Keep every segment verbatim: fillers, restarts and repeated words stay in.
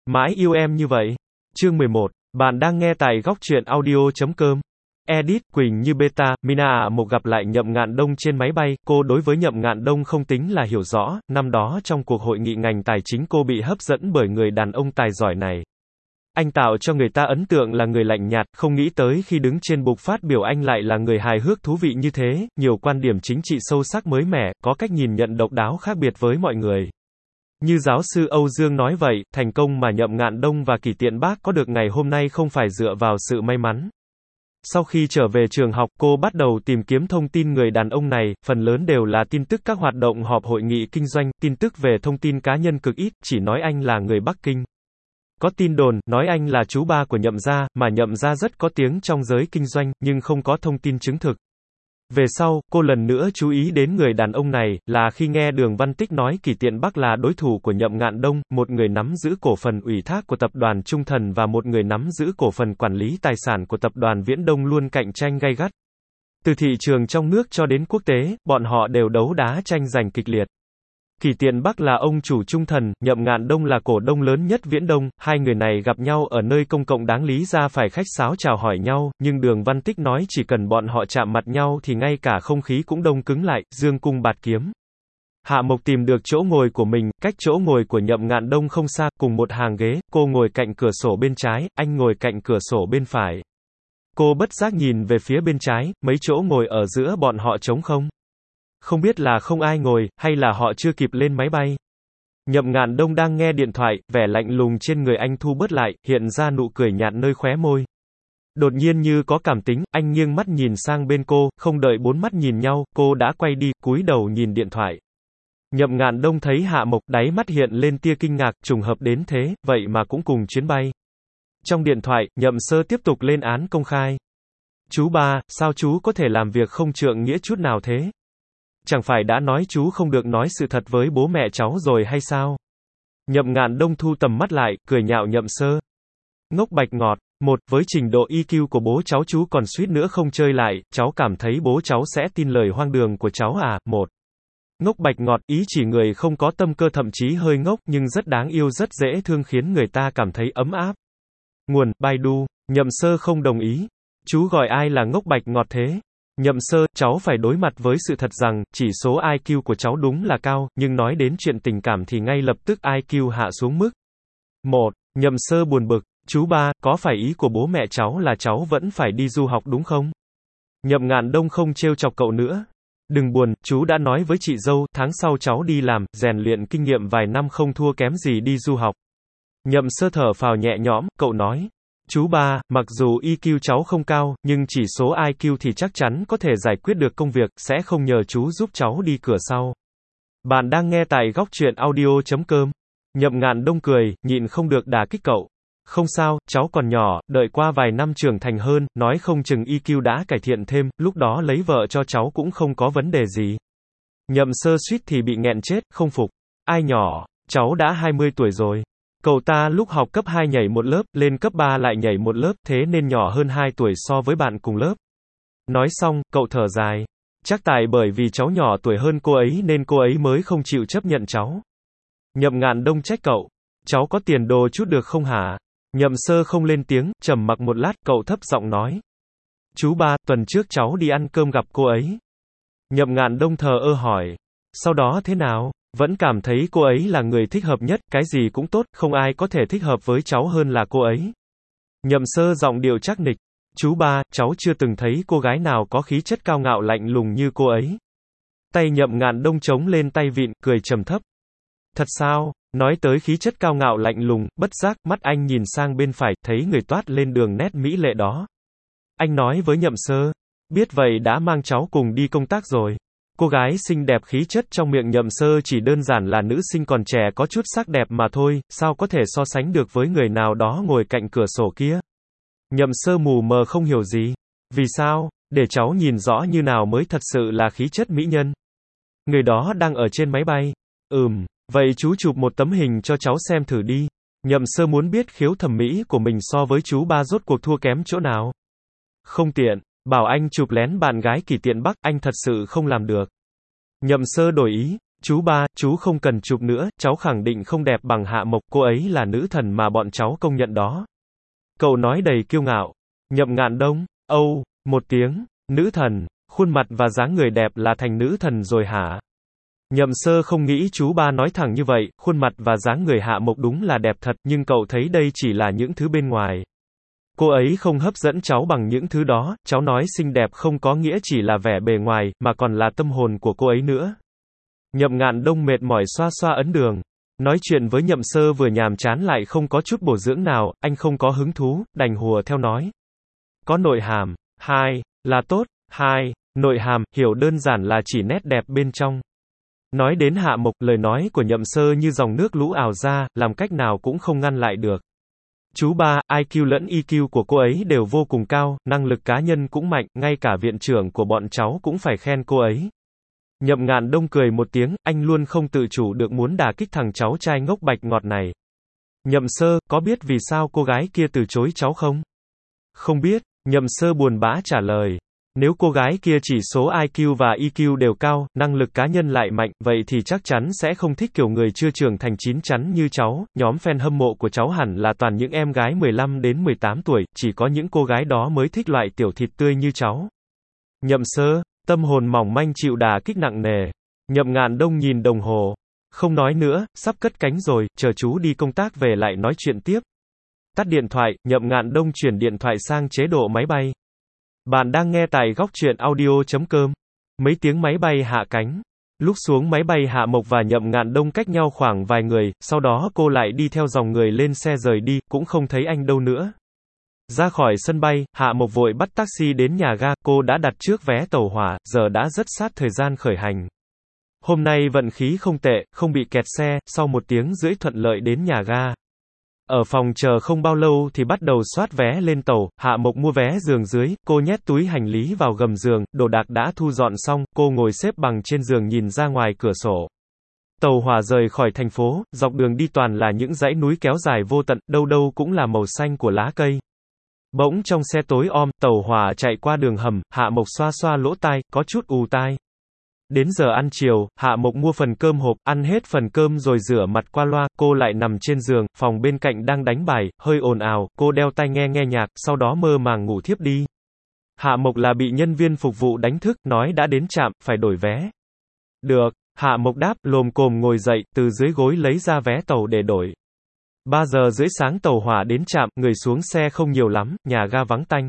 Mãi yêu em như vậy. Chương mười một. Bạn đang nghe tại góc truyện audio chấm com. Edit, Quỳnh Như beta, Mina ạ một gặp lại Nhậm Ngạn Đông trên máy bay, cô đối với Nhậm Ngạn Đông không tính là hiểu rõ, năm đó trong cuộc hội nghị ngành tài chính cô bị hấp dẫn bởi người đàn ông tài giỏi này. Anh tạo cho người ta ấn tượng là người lạnh nhạt, không nghĩ tới khi đứng trên bục phát biểu anh lại là người hài hước thú vị như thế, nhiều quan điểm chính trị sâu sắc mới mẻ, có cách nhìn nhận độc đáo khác biệt với mọi người. Như giáo sư Âu Dương nói vậy, thành công mà Nhậm Ngạn Đông và Kỷ Tiện Bác có được ngày hôm nay không phải dựa vào sự may mắn. Sau khi trở về trường học, cô bắt đầu tìm kiếm thông tin người đàn ông này, phần lớn đều là tin tức các hoạt động họp hội nghị kinh doanh, tin tức về thông tin cá nhân cực ít, chỉ nói anh là người Bắc Kinh. Có tin đồn, nói anh là chú ba của Nhậm gia, mà Nhậm gia rất có tiếng trong giới kinh doanh, nhưng không có thông tin chứng thực. Về sau, cô lần nữa chú ý đến người đàn ông này, là khi nghe Đường Văn Tích nói Kỷ Tiện Bắc là đối thủ của Nhậm Ngạn Đông, một người nắm giữ cổ phần ủy thác của tập đoàn Trung Thần và một người nắm giữ cổ phần quản lý tài sản của tập đoàn Viễn Đông luôn cạnh tranh gay gắt. Từ thị trường trong nước cho đến quốc tế, bọn họ đều đấu đá tranh giành kịch liệt. Kỷ Tiện Bắc là ông chủ Trung Thần, Nhậm Ngạn Đông là cổ đông lớn nhất Viễn Đông, hai người này gặp nhau ở nơi công cộng đáng lý ra phải khách sáo chào hỏi nhau, nhưng Đường Văn Tích nói chỉ cần bọn họ chạm mặt nhau thì ngay cả không khí cũng đông cứng lại, dương cung bạt kiếm. Hạ Mộc tìm được chỗ ngồi của mình, cách chỗ ngồi của Nhậm Ngạn Đông không xa, cùng một hàng ghế, cô ngồi cạnh cửa sổ bên trái, anh ngồi cạnh cửa sổ bên phải. Cô bất giác nhìn về phía bên trái, mấy chỗ ngồi ở giữa bọn họ trống không. Không biết là không ai ngồi, hay là họ chưa kịp lên máy bay. Nhậm Ngạn Đông đang nghe điện thoại, vẻ lạnh lùng trên người anh thu bớt lại, hiện ra nụ cười nhạt nơi khóe môi. Đột nhiên như có cảm tính, anh nghiêng mắt nhìn sang bên cô, không đợi bốn mắt nhìn nhau, cô đã quay đi, cúi đầu nhìn điện thoại. Nhậm Ngạn Đông thấy Hạ Mộc, đáy mắt hiện lên tia kinh ngạc, trùng hợp đến thế, vậy mà cũng cùng chuyến bay. Trong điện thoại, Nhậm Sơ tiếp tục lên án công khai. Chú ba, sao chú có thể làm việc không trượng nghĩa chút nào thế? Chẳng phải đã nói chú không được nói sự thật với bố mẹ cháu rồi hay sao? Nhậm Ngạn Đông thu tầm mắt lại, cười nhạo Nhậm Sơ. Ngốc bạch ngọt. Một, với trình độ i kiu của bố cháu chú còn suýt nữa không chơi lại, cháu cảm thấy bố cháu sẽ tin lời hoang đường của cháu à? Một. Ngốc bạch ngọt, ý chỉ người không có tâm cơ thậm chí hơi ngốc, nhưng rất đáng yêu rất dễ thương khiến người ta cảm thấy ấm áp. Nguồn, Baidu. Nhậm Sơ không đồng ý. Chú gọi ai là ngốc bạch ngọt thế? Nhậm Sơ, cháu phải đối mặt với sự thật rằng, chỉ số i kiu của cháu đúng là cao, nhưng nói đến chuyện tình cảm thì ngay lập tức i kiu hạ xuống mức. Một. Nhậm Sơ buồn bực, chú ba, có phải ý của bố mẹ cháu là cháu vẫn phải đi du học đúng không? Nhậm Ngạn Đông không trêu chọc cậu nữa. Đừng buồn, chú đã nói với chị dâu, tháng sau cháu đi làm, rèn luyện kinh nghiệm vài năm không thua kém gì đi du học. Nhậm Sơ thở phào nhẹ nhõm, cậu nói. Chú ba, mặc dù i kiu cháu không cao, nhưng chỉ số i kiu thì chắc chắn có thể giải quyết được công việc, sẽ không nhờ chú giúp cháu đi cửa sau. Bạn đang nghe tại góc truyện audio chấm com. Nhậm Ngạn Đông cười, nhịn không được đả kích cậu. Không sao, cháu còn nhỏ, đợi qua vài năm trưởng thành hơn, nói không chừng i kiu đã cải thiện thêm, lúc đó lấy vợ cho cháu cũng không có vấn đề gì. Nhậm Sơ suýt thì bị nghẹn chết, không phục. Ai nhỏ, cháu đã hai mươi tuổi rồi. Cậu ta lúc học cấp hai nhảy một lớp, lên cấp ba lại nhảy một lớp, thế nên nhỏ hơn hai tuổi so với bạn cùng lớp. Nói xong, cậu thở dài. Chắc tại bởi vì cháu nhỏ tuổi hơn cô ấy nên cô ấy mới không chịu chấp nhận cháu. Nhậm Ngạn Đông trách cậu. Cháu có tiền đồ chút được không hả? Nhậm Sơ không lên tiếng, trầm mặc một lát, cậu thấp giọng nói. Chú ba, tuần trước cháu đi ăn cơm gặp cô ấy. Nhậm Ngạn Đông thờ ơ hỏi. Sau đó thế nào? Vẫn cảm thấy cô ấy là người thích hợp nhất, cái gì cũng tốt, không ai có thể thích hợp với cháu hơn là cô ấy. Nhậm Sơ giọng điệu chắc nịch. Chú ba, cháu chưa từng thấy cô gái nào có khí chất cao ngạo lạnh lùng như cô ấy. Tay Nhậm Ngạn Đông chống lên tay vịn, cười trầm thấp. Thật sao? Nói tới khí chất cao ngạo lạnh lùng, bất giác, mắt anh nhìn sang bên phải, thấy người toát lên đường nét mỹ lệ đó. Anh nói với Nhậm Sơ. Biết vậy đã mang cháu cùng đi công tác rồi. Cô gái xinh đẹp khí chất trong miệng Nhậm Sơ chỉ đơn giản là nữ sinh còn trẻ có chút sắc đẹp mà thôi, sao có thể so sánh được với người nào đó ngồi cạnh cửa sổ kia. Nhậm Sơ mù mờ không hiểu gì. Vì sao? Để cháu nhìn rõ như nào mới thật sự là khí chất mỹ nhân. Người đó đang ở trên máy bay. Ừm, vậy chú chụp một tấm hình cho cháu xem thử đi. Nhậm Sơ muốn biết khiếu thẩm mỹ của mình so với chú ba rốt cuộc thua kém chỗ nào. Không tiện. Bảo anh chụp lén bạn gái Kỷ Tiện Bắc, anh thật sự không làm được. Nhậm Sơ đổi ý. Chú ba, chú không cần chụp nữa, cháu khẳng định không đẹp bằng Hạ Mộc, cô ấy là nữ thần mà bọn cháu công nhận đó. Cậu nói đầy kiêu ngạo. Nhậm Ngạn Đông, âu, một tiếng, nữ thần, khuôn mặt và dáng người đẹp là thành nữ thần rồi hả? Nhậm Sơ không nghĩ chú ba nói thẳng như vậy, khuôn mặt và dáng người Hạ Mộc đúng là đẹp thật, nhưng cậu thấy đây chỉ là những thứ bên ngoài. Cô ấy không hấp dẫn cháu bằng những thứ đó, cháu nói xinh đẹp không có nghĩa chỉ là vẻ bề ngoài, mà còn là tâm hồn của cô ấy nữa. Nhậm Ngạn Đông mệt mỏi xoa xoa ấn đường. Nói chuyện với Nhậm Sơ vừa nhàm chán lại không có chút bổ dưỡng nào, anh không có hứng thú, đành hùa theo nói. Có nội hàm, hai, là tốt, hai, nội hàm, hiểu đơn giản là chỉ nét đẹp bên trong. Nói đến Hạ Mộc, lời nói của Nhậm Sơ như dòng nước lũ ào ra, làm cách nào cũng không ngăn lại được. Chú ba, i kiu lẫn e kiu của cô ấy đều vô cùng cao, năng lực cá nhân cũng mạnh, ngay cả viện trưởng của bọn cháu cũng phải khen cô ấy. Nhậm Ngạn Đông cười một tiếng, anh luôn không tự chủ được muốn đả kích thằng cháu trai ngốc bạch ngọt này. Nhậm Sơ, có biết vì sao cô gái kia từ chối cháu không? Không biết, Nhậm Sơ buồn bã trả lời. Nếu cô gái kia chỉ số i kiu và e kiu đều cao, năng lực cá nhân lại mạnh, vậy thì chắc chắn sẽ không thích kiểu người chưa trưởng thành chín chắn như cháu. Nhóm fan hâm mộ của cháu hẳn là toàn những em gái mười lăm đến mười tám tuổi, chỉ có những cô gái đó mới thích loại tiểu thịt tươi như cháu. Nhậm Sơ, tâm hồn mỏng manh chịu đả kích nặng nề. Nhậm Ngạn Đông nhìn đồng hồ. Không nói nữa, sắp cất cánh rồi, chờ chú đi công tác về lại nói chuyện tiếp. Tắt điện thoại, Nhậm Ngạn Đông chuyển điện thoại sang chế độ máy bay. Bạn đang nghe tại góc truyện audio chấm com. Mấy tiếng máy bay hạ cánh. Lúc xuống máy bay Hạ Mộc và Nhậm Ngạn Đông cách nhau khoảng vài người, sau đó cô lại đi theo dòng người lên xe rời đi, cũng không thấy anh đâu nữa. Ra khỏi sân bay, Hạ Mộc vội bắt taxi đến nhà ga, cô đã đặt trước vé tàu hỏa, giờ đã rất sát thời gian khởi hành. Hôm nay vận khí không tệ, không bị kẹt xe, sau một tiếng rưỡi thuận lợi đến nhà ga. Ở phòng chờ không bao lâu thì bắt đầu soát vé lên tàu, Hạ Mộc mua vé giường dưới, cô nhét túi hành lý vào gầm giường, đồ đạc đã thu dọn xong, cô ngồi xếp bằng trên giường nhìn ra ngoài cửa sổ. Tàu hỏa rời khỏi thành phố, dọc đường đi toàn là những dãy núi kéo dài vô tận, đâu đâu cũng là màu xanh của lá cây. Bỗng trong xe tối om, tàu hỏa chạy qua đường hầm, Hạ Mộc xoa xoa lỗ tai, có chút ù tai. Đến giờ ăn chiều, Hạ Mộc mua phần cơm hộp, ăn hết phần cơm rồi rửa mặt qua loa, cô lại nằm trên giường, phòng bên cạnh đang đánh bài, hơi ồn ào, cô đeo tai nghe nghe nhạc, sau đó mơ màng ngủ thiếp đi. Hạ Mộc là bị nhân viên phục vụ đánh thức, nói đã đến trạm, phải đổi vé. Được, Hạ Mộc đáp, lồm cồm ngồi dậy, từ dưới gối lấy ra vé tàu để đổi. ba giờ rưỡi sáng tàu hỏa đến trạm, người xuống xe không nhiều lắm, nhà ga vắng tanh.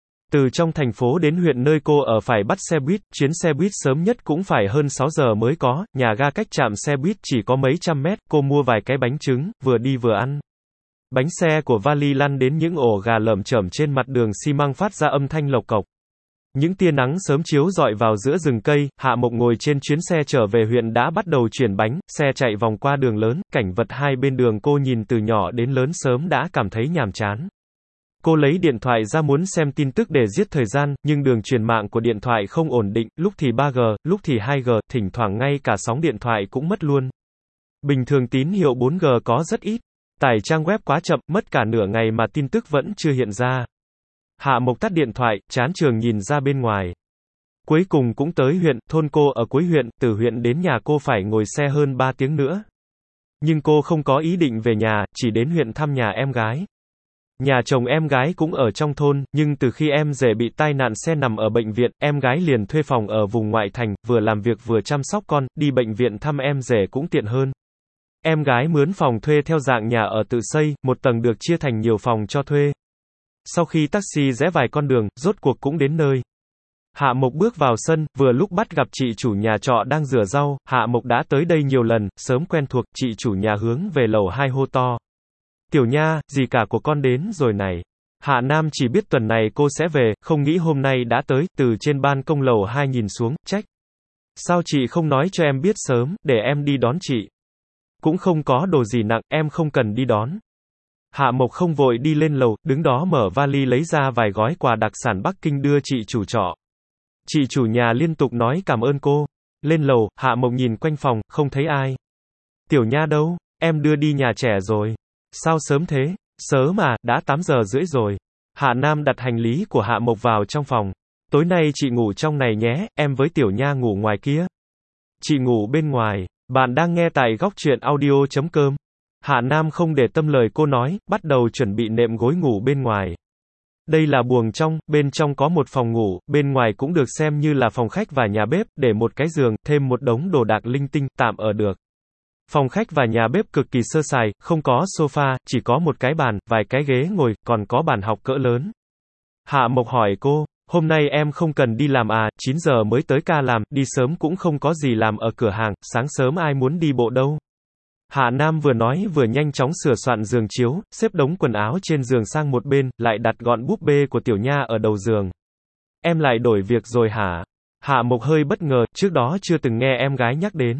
Từ trong thành phố đến huyện nơi cô ở phải bắt xe buýt, chuyến xe buýt sớm nhất cũng phải hơn sáu giờ mới có, nhà ga cách trạm xe buýt chỉ có mấy trăm mét, cô mua vài cái bánh trứng, vừa đi vừa ăn. Bánh xe của vali lăn đến những ổ gà lởm chởm trên mặt đường xi măng phát ra âm thanh lộc cộc. Những tia nắng sớm chiếu rọi vào giữa rừng cây, Hạ Mộc ngồi trên chuyến xe trở về huyện đã bắt đầu chuyển bánh, xe chạy vòng qua đường lớn, cảnh vật hai bên đường cô nhìn từ nhỏ đến lớn sớm đã cảm thấy nhàm chán. Cô lấy điện thoại ra muốn xem tin tức để giết thời gian, nhưng đường truyền mạng của điện thoại không ổn định, lúc thì ba G, lúc thì hai G, thỉnh thoảng ngay cả sóng điện thoại cũng mất luôn. Bình thường tín hiệu bốn G có rất ít. Tải trang web quá chậm, mất cả nửa ngày mà tin tức vẫn chưa hiện ra. Hạ Mộc tắt điện thoại, chán trường nhìn ra bên ngoài. Cuối cùng cũng tới huyện, thôn cô ở cuối huyện, từ huyện đến nhà cô phải ngồi xe hơn ba tiếng nữa. Nhưng cô không có ý định về nhà, chỉ đến huyện thăm nhà em gái. Nhà chồng em gái cũng ở trong thôn, nhưng từ khi em rể bị tai nạn xe nằm ở bệnh viện, em gái liền thuê phòng ở vùng ngoại thành, vừa làm việc vừa chăm sóc con, đi bệnh viện thăm em rể cũng tiện hơn. Em gái mướn phòng thuê theo dạng nhà ở tự xây, một tầng được chia thành nhiều phòng cho thuê. Sau khi taxi rẽ vài con đường, rốt cuộc cũng đến nơi. Hạ Mộc bước vào sân, vừa lúc bắt gặp chị chủ nhà trọ đang rửa rau, Hạ Mộc đã tới đây nhiều lần, sớm quen thuộc, chị chủ nhà hướng về lầu hai hô to. Tiểu Nha, dì cả của con đến rồi này. Hạ Nam chỉ biết tuần này cô sẽ về, không nghĩ hôm nay đã tới, từ trên ban công lầu hai nhìn xuống, trách. Sao chị không nói cho em biết sớm, để em đi đón chị. Cũng không có đồ gì nặng, em không cần đi đón. Hạ Mộc không vội đi lên lầu, đứng đó mở vali lấy ra vài gói quà đặc sản Bắc Kinh đưa chị chủ trọ. Chị chủ nhà liên tục nói cảm ơn cô. Lên lầu, Hạ Mộc nhìn quanh phòng, không thấy ai. Tiểu Nha đâu? Em đưa đi nhà trẻ rồi. Sao sớm thế? Sớm mà, đã tám giờ rưỡi rồi. Hạ Nam đặt hành lý của Hạ Mộc vào trong phòng. Tối nay chị ngủ trong này nhé, em với Tiểu Nha ngủ ngoài kia. Chị ngủ bên ngoài. Bạn đang nghe tại góc truyện audio chấm com. Hạ Nam không để tâm lời cô nói, bắt đầu chuẩn bị nệm gối ngủ bên ngoài. Đây là buồng trong, bên trong có một phòng ngủ, bên ngoài cũng được xem như là phòng khách và nhà bếp, để một cái giường, thêm một đống đồ đạc linh tinh, tạm ở được. Phòng khách và nhà bếp cực kỳ sơ sài, không có sofa, chỉ có một cái bàn, vài cái ghế ngồi, còn có bàn học cỡ lớn. Hạ Mộc hỏi cô, hôm nay em không cần đi làm à, chín giờ mới tới ca làm, đi sớm cũng không có gì làm ở cửa hàng, sáng sớm ai muốn đi bộ đâu. Hạ Nam vừa nói vừa nhanh chóng sửa soạn giường chiếu, xếp đống quần áo trên giường sang một bên, lại đặt gọn búp bê của Tiểu Nha ở đầu giường. Em lại đổi việc rồi hả? Hạ Mộc hơi bất ngờ, trước đó chưa từng nghe em gái nhắc đến.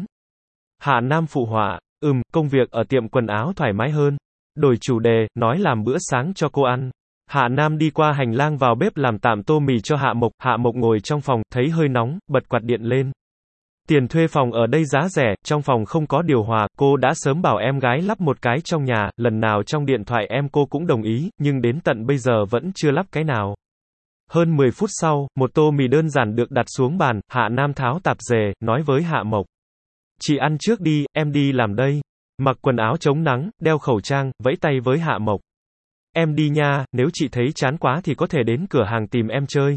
Hạ Nam phụ họa, ừm, công việc ở tiệm quần áo thoải mái hơn. Đổi chủ đề, nói làm bữa sáng cho cô ăn. Hạ Nam đi qua hành lang vào bếp làm tạm tô mì cho Hạ Mộc, Hạ Mộc ngồi trong phòng, thấy hơi nóng, bật quạt điện lên. Tiền thuê phòng ở đây giá rẻ, trong phòng không có điều hòa, cô đã sớm bảo em gái lắp một cái trong nhà, lần nào trong điện thoại em cô cũng đồng ý, nhưng đến tận bây giờ vẫn chưa lắp cái nào. Hơn mười phút sau, một tô mì đơn giản được đặt xuống bàn, Hạ Nam tháo tạp dề, nói với Hạ Mộc. Chị ăn trước đi, em đi làm đây. Mặc quần áo chống nắng, đeo khẩu trang, vẫy tay với Hạ Mộc. Em đi nha, nếu chị thấy chán quá thì có thể đến cửa hàng tìm em chơi.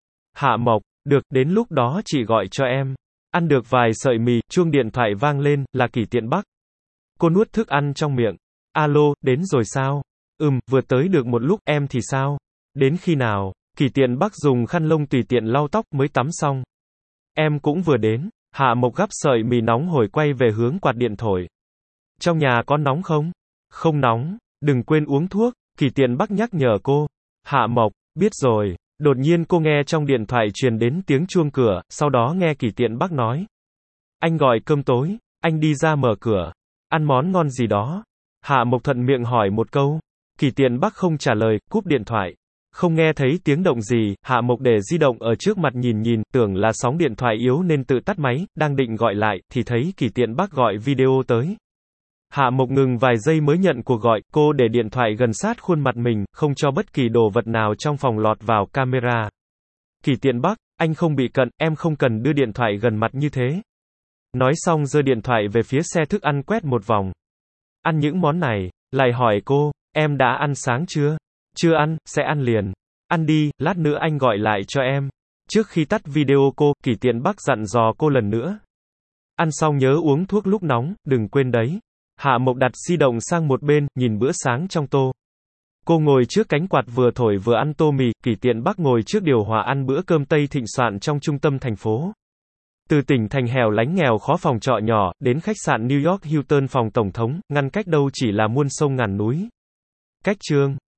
Hạ Mộc, được, đến lúc đó chị gọi cho em. Ăn được vài sợi mì, chuông điện thoại vang lên, là Kỷ Tiện Bắc. Cô nuốt thức ăn trong miệng. Alo, đến rồi sao? Ừm, vừa tới được một lúc, em thì sao? Đến khi nào? Kỷ Tiện Bắc dùng khăn lông tùy tiện lau tóc mới tắm xong. Em cũng vừa đến. Hạ Mộc gắp sợi mì nóng hổi quay về hướng quạt điện thổi. Trong nhà có nóng không? Không nóng, đừng quên uống thuốc. Kỷ Tiện Bắc nhắc nhở cô. Hạ Mộc, biết rồi. Đột nhiên cô nghe trong điện thoại truyền đến tiếng chuông cửa, sau đó nghe Kỷ Tiện Bắc nói. Anh gọi cơm tối, anh đi ra mở cửa. Ăn món ngon gì đó? Hạ Mộc thuận miệng hỏi một câu. Kỷ Tiện Bắc không trả lời, cúp điện thoại. Không nghe thấy tiếng động gì, Hạ Mộc để di động ở trước mặt nhìn nhìn, tưởng là sóng điện thoại yếu nên tự tắt máy, đang định gọi lại, thì thấy Kỷ Tiện Bắc gọi video tới. Hạ Mộc ngừng vài giây mới nhận cuộc gọi, cô để điện thoại gần sát khuôn mặt mình, không cho bất kỳ đồ vật nào trong phòng lọt vào camera. Kỷ Tiện Bắc, anh không bị cận, em không cần đưa điện thoại gần mặt như thế. Nói xong giơ điện thoại về phía xe thức ăn quét một vòng. Ăn những món này, lại hỏi cô, em đã ăn sáng chưa? Chưa ăn, sẽ ăn liền. Ăn đi, lát nữa anh gọi lại cho em. Trước khi tắt video cô, Kỷ Tiện Bắc dặn dò cô lần nữa. Ăn xong nhớ uống thuốc lúc nóng, đừng quên đấy. Hạ Mộc đặt di động sang một bên, nhìn bữa sáng trong tô. Cô ngồi trước cánh quạt vừa thổi vừa ăn tô mì, Kỷ Tiện Bắc ngồi trước điều hòa ăn bữa cơm Tây thịnh soạn trong trung tâm thành phố. Từ tỉnh thành hẻo lánh nghèo khó phòng trọ nhỏ, đến khách sạn New York Hilton phòng tổng thống, ngăn cách đâu chỉ là muôn sông ngàn núi. Cách chương